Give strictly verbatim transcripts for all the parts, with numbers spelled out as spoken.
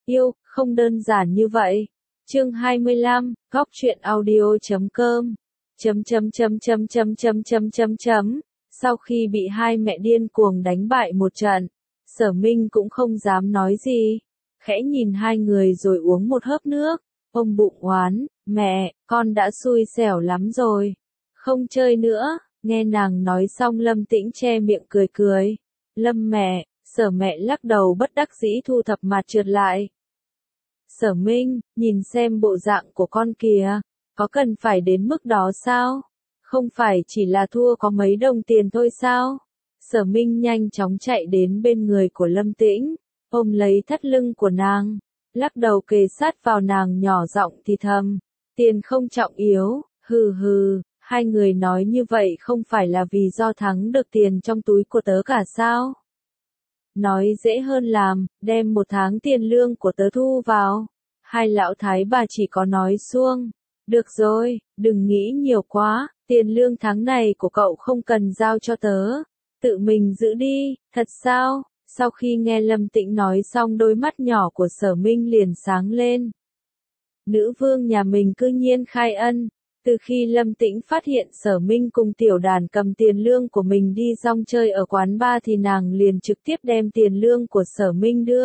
Yêu, không đơn giản như vậy. Chương hai mươi lăm, góc truyện audio chấm com. Chấm chấm chấm chấm chấm chấm chấm chấm chấm. Sau khi bị hai mẹ điên cuồng đánh bại một trận, Sở Minh cũng không dám nói gì, khẽ nhìn hai người rồi uống một hớp nước, ôm bụng oán, mẹ, con đã xui xẻo lắm rồi, không chơi nữa. Nghe nàng nói xong Lâm Tĩnh che miệng cười cười. Lâm mẹ, Sở mẹ lắc đầu bất đắc dĩ thu thập mặt trượt lại. Sở Minh, nhìn xem bộ dạng của con kìa, có cần phải đến mức đó sao? Không phải chỉ là thua có mấy đồng tiền thôi sao? Sở Minh nhanh chóng chạy đến bên người của Lâm Tĩnh, ôm lấy thắt lưng của nàng, lắc đầu kề sát vào nàng nhỏ giọng thì thầm, tiền không trọng yếu, hừ hừ, hai người nói như vậy không phải là vì do thắng được tiền trong túi của tớ cả sao? Nói dễ hơn làm, đem một tháng tiền lương của tớ thu vào. Hai lão thái bà chỉ có nói suông. Được rồi, đừng nghĩ nhiều quá, tiền lương tháng này của cậu không cần giao cho tớ. Tự mình giữ đi, thật sao? Sau khi nghe Lâm Tĩnh nói xong đôi mắt nhỏ của Sở Minh liền sáng lên. Nữ vương nhà mình cư nhiên khai ân. Từ khi Lâm Tĩnh phát hiện Sở Minh cùng tiểu đàn cầm tiền lương của mình đi rong chơi ở quán bar thì nàng liền trực tiếp đem tiền lương của Sở Minh đưa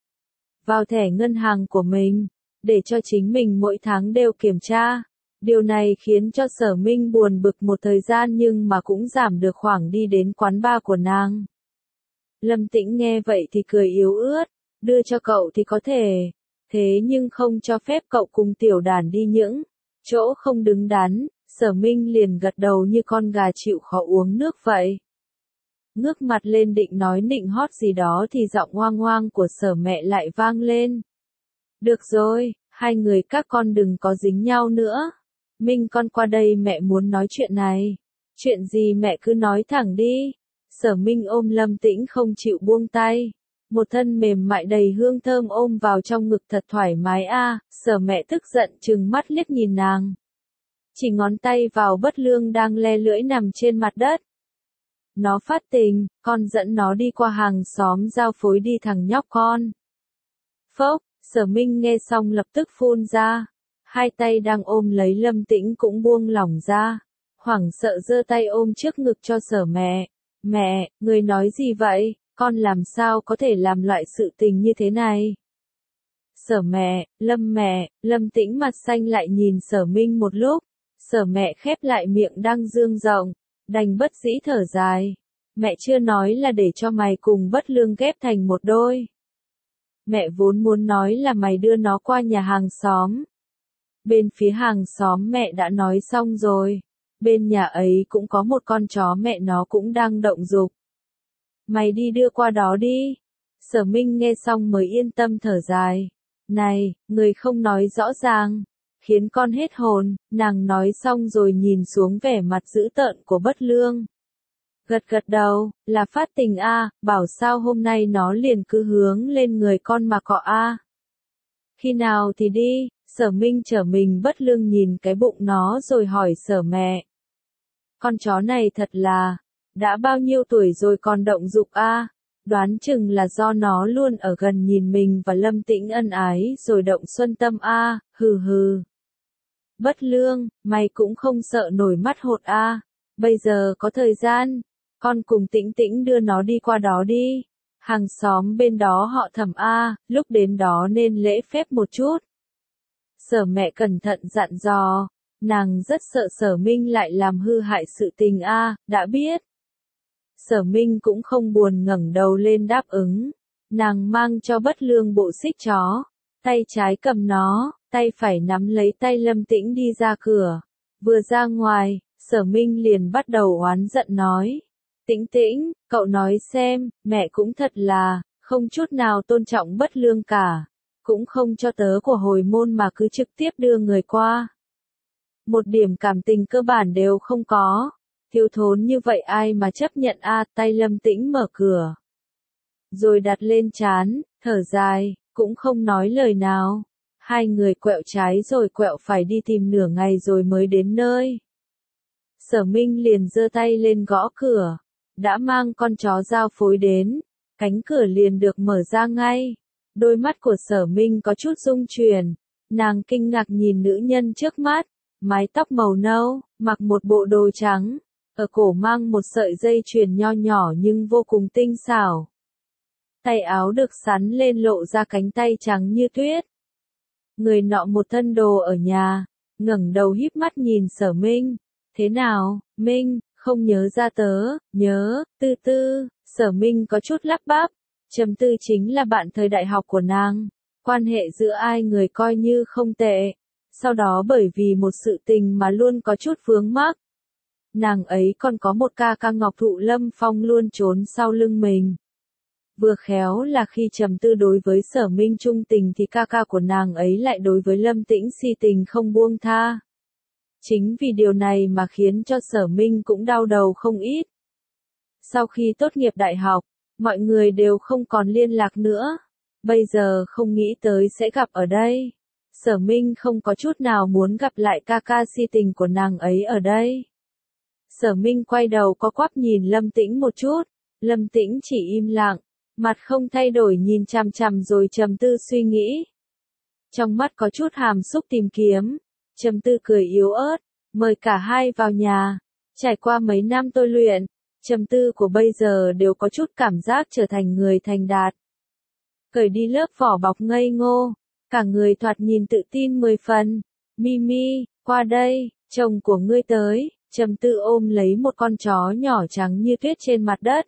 vào thẻ ngân hàng của mình, để cho chính mình mỗi tháng đều kiểm tra. Điều này khiến cho Sở Minh buồn bực một thời gian nhưng mà cũng giảm được khoảng đi đến quán bar của nàng. Lâm Tĩnh nghe vậy thì cười yếu ớt, đưa cho cậu thì có thể, thế nhưng không cho phép cậu cùng tiểu đàn đi những chỗ không đứng đắn. Sở Minh liền gật đầu như con gà chịu khó uống nước vậy. Ngước mặt lên định nói nịnh hót gì đó thì giọng hoang hoang của Sở mẹ lại vang lên. Được rồi, hai người các con đừng có dính nhau nữa. Minh con qua đây mẹ muốn nói chuyện này. Chuyện gì mẹ cứ nói thẳng đi. Sở Minh ôm Lâm Tĩnh không chịu buông tay. Một thân mềm mại đầy hương thơm ôm vào trong ngực thật thoải mái a. À, Sở mẹ tức giận trừng mắt liếc nhìn nàng. Chỉ ngón tay vào Bất Lương đang le lưỡi nằm trên mặt đất. Nó phát tình, con dẫn nó đi qua hàng xóm giao phối đi thằng nhóc con. Phốc, Sở Minh nghe xong lập tức phun ra. Hai tay đang ôm lấy Lâm Tĩnh cũng buông lỏng ra. Hoảng sợ giơ tay ôm trước ngực cho Sở mẹ. Mẹ, người nói gì vậy? Con làm sao có thể làm loại sự tình như thế này? Sở mẹ, Lâm mẹ, Lâm Tĩnh mặt xanh lại nhìn Sở Minh một lúc. Sở mẹ khép lại miệng đang dương rộng, đành bất dĩ thở dài. Mẹ chưa nói là để cho mày cùng Bất Lương ghép thành một đôi. Mẹ vốn muốn nói là mày đưa nó qua nhà hàng xóm. Bên phía hàng xóm mẹ đã nói xong rồi. Bên nhà ấy cũng có một con chó mẹ nó cũng đang động dục. Mày đi đưa qua đó đi. Sở Minh nghe xong mới yên tâm thở dài. Này, người không nói rõ ràng, khiến con hết hồn. Nàng nói xong rồi nhìn xuống vẻ mặt dữ tợn của Bất Lương. Gật gật đầu, là phát tình a, à, bảo sao hôm nay nó liền cứ hướng lên người con mà cọ a. À. Khi nào thì đi? Sở Minh trở mình Bất Lương nhìn cái bụng nó rồi hỏi Sở mẹ. Con chó này thật là, đã bao nhiêu tuổi rồi còn động dục a? À? Đoán chừng là do nó luôn ở gần nhìn mình và Lâm Tĩnh ân ái rồi động xuân tâm a, à, hừ hừ. Bất Lương, mày cũng không sợ nổi mắt hột a? À? Bây giờ có thời gian, con cùng Tĩnh Tĩnh đưa nó đi qua đó đi. Hàng xóm bên đó họ Thẩm a, à, lúc đến đó nên lễ phép một chút. Sở mẹ cẩn thận dặn dò, nàng rất sợ Sở Minh lại làm hư hại sự tình a, à, đã biết. Sở Minh cũng không buồn ngẩng đầu lên đáp ứng. Nàng mang cho Bất Lương bộ xích chó, tay trái cầm nó, tay phải nắm lấy tay Lâm Tĩnh đi ra cửa. Vừa ra ngoài, Sở Minh liền bắt đầu oán giận nói. Tĩnh Tĩnh, cậu nói xem, mẹ cũng thật là, không chút nào tôn trọng Bất Lương cả. Cũng không cho tớ của hồi môn mà cứ trực tiếp đưa người qua. Một điểm cảm tình cơ bản đều không có. Thiếu thốn như vậy ai mà chấp nhận a? À, tay Lâm Tĩnh mở cửa. Rồi đặt lên trán, thở dài, cũng không nói lời nào. Hai người quẹo trái rồi quẹo phải đi tìm nửa ngày rồi mới đến nơi. Sở Minh liền giơ tay lên gõ cửa. Đã mang con chó giao phối đến. Cánh cửa liền được mở ra ngay. Đôi mắt của Sở Minh có chút rung chuyển, nàng kinh ngạc nhìn nữ nhân trước mắt, mái tóc màu nâu, mặc một bộ đồ trắng, ở cổ mang một sợi dây chuyền nho nhỏ nhưng vô cùng tinh xảo. Tay áo được sắn lên lộ ra cánh tay trắng như tuyết. Người nọ một thân đồ ở nhà, ngẩng đầu híp mắt nhìn Sở Minh. Thế nào, Minh, không nhớ ra tớ, nhớ, Tư Tư. Sở Minh có chút lắp bắp. Trầm Tư chính là bạn thời đại học của nàng. Quan hệ giữa ai người coi như không tệ. Sau đó bởi vì một sự tình mà luôn có chút vướng mắc. Nàng ấy còn có một ca ca Ngọc Thụ Lâm Phong luôn trốn sau lưng mình. Vừa khéo là khi Trầm Tư đối với Sở Minh trung tình thì ca ca của nàng ấy lại đối với Lâm Tĩnh si tình không buông tha. Chính vì điều này mà khiến cho Sở Minh cũng đau đầu không ít. Sau khi tốt nghiệp đại học, mọi người đều không còn liên lạc nữa. Bây giờ không nghĩ tới sẽ gặp ở đây. Sở Minh không có chút nào muốn gặp lại ca ca si tình của nàng ấy ở đây. Sở Minh quay đầu có quắp nhìn Lâm Tĩnh một chút. Lâm Tĩnh chỉ im lặng, mặt không thay đổi nhìn chằm chằm rồi trầm tư suy nghĩ. Trong mắt có chút hàm xúc tìm kiếm. Trầm Tư cười yếu ớt, mời cả hai vào nhà. Trải qua mấy năm tôi luyện, Trầm Tư của bây giờ đều có chút cảm giác trở thành người thành đạt. Cởi đi lớp vỏ bọc ngây ngô, cả người thoạt nhìn tự tin mười phần. Mimi, qua đây, chồng của ngươi tới. Trầm Tư ôm lấy một con chó nhỏ trắng như tuyết trên mặt đất.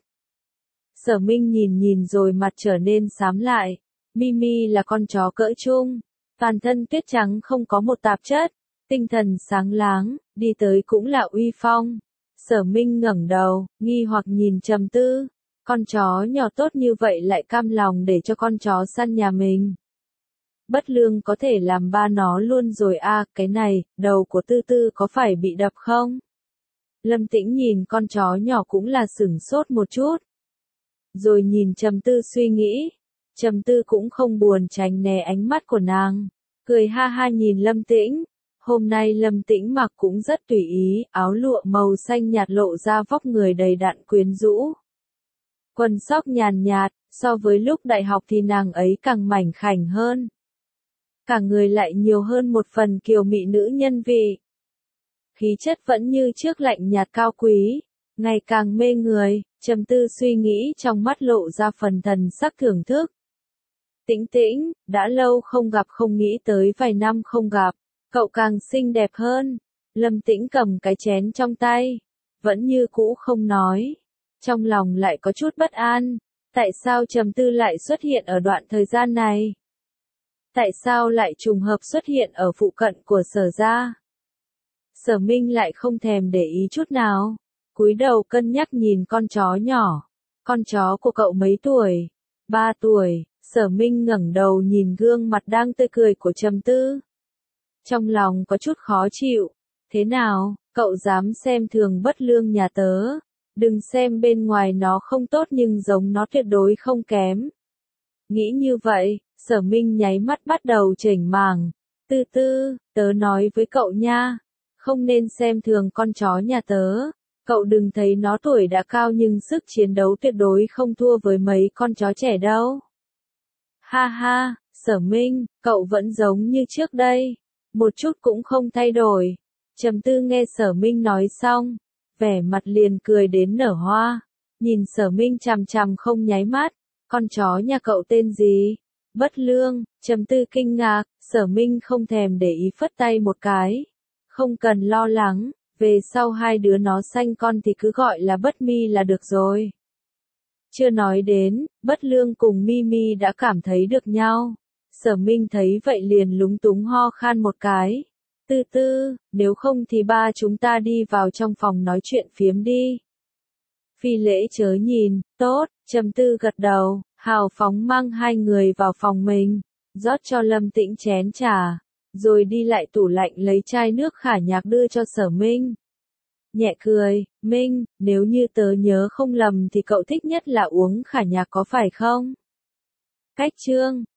Sở Minh nhìn nhìn rồi mặt trở nên xám lại. Mimi là con chó cỡ trung, toàn thân tuyết trắng không có một tạp chất, tinh thần sáng láng, đi tới cũng là uy phong. Sở Minh ngẩng đầu, nghi hoặc nhìn Trầm Tư, con chó nhỏ tốt như vậy lại cam lòng để cho con chó săn nhà mình. Bất Lương có thể làm ba nó luôn rồi à, cái này, đầu của Tư Tư có phải bị đập không? Lâm Tĩnh nhìn con chó nhỏ cũng là sửng sốt một chút. Rồi nhìn Trầm Tư suy nghĩ. Trầm Tư cũng không buồn tránh né ánh mắt của nàng. Cười ha ha nhìn Lâm Tĩnh. Hôm nay Lâm Tĩnh mặc cũng rất tùy ý, áo lụa màu xanh nhạt lộ ra vóc người đầy đặn quyến rũ. Quần sóc nhàn nhạt, so với lúc đại học thì nàng ấy càng mảnh khảnh hơn. Cả người lại nhiều hơn một phần kiều mị nữ nhân vị. Khí chất vẫn như trước lạnh nhạt cao quý, ngày càng mê người. Trầm Tư suy nghĩ trong mắt lộ ra phần thần sắc thưởng thức. Tĩnh Tĩnh, đã lâu không gặp không nghĩ tới vài năm không gặp, cậu càng xinh đẹp hơn. Lâm Tĩnh cầm cái chén trong tay, vẫn như cũ không nói. Trong lòng lại có chút bất an, tại sao Trầm Tư lại xuất hiện ở đoạn thời gian này? Tại sao lại trùng hợp xuất hiện ở phụ cận của Sở gia? Sở Minh lại không thèm để ý chút nào. Cúi đầu cân nhắc nhìn con chó nhỏ. Con chó của cậu mấy tuổi? Ba tuổi. Sở Minh ngẩng đầu nhìn gương mặt đang tươi cười của Trầm Tư. Trong lòng có chút khó chịu. Thế nào, cậu dám xem thường Bất Lương nhà tớ? Đừng xem bên ngoài nó không tốt nhưng giống nó tuyệt đối không kém. Nghĩ như vậy, Sở Minh nháy mắt bắt đầu chểnh mảng. Tư Tư, tớ nói với cậu nha. Không nên xem thường con chó nhà tớ. Cậu đừng thấy nó tuổi đã cao nhưng sức chiến đấu tuyệt đối không thua với mấy con chó trẻ đâu. Ha ha, Sở Minh, cậu vẫn giống như trước đây. Một chút cũng không thay đổi. Trầm Tư nghe Sở Minh nói xong, vẻ mặt liền cười đến nở hoa. Nhìn Sở Minh chằm chằm không nháy mắt. Con chó nhà cậu tên gì? Bất Lương. Trầm Tư kinh ngạc. Sở Minh không thèm để ý phất tay một cái. Không cần lo lắng. Về sau hai đứa nó sanh con thì cứ gọi là Bất Mi là được rồi. Chưa nói đến, Bất Lương cùng Mimi đã cảm thấy được nhau. Sở Minh thấy vậy liền lúng túng ho khan một cái. Tư Tư, nếu không thì ba chúng ta đi vào trong phòng nói chuyện phiếm đi. Phi Lễ chớ nhìn, tốt. Trầm Tư gật đầu, hào phóng mang hai người vào phòng mình, rót cho Lâm Tĩnh chén trà. Rồi đi lại tủ lạnh lấy chai nước khả nhạc đưa cho Sở Minh. Nhẹ cười, Minh, nếu như tớ nhớ không lầm thì cậu thích nhất là uống khả nhạc có phải không? Cách chương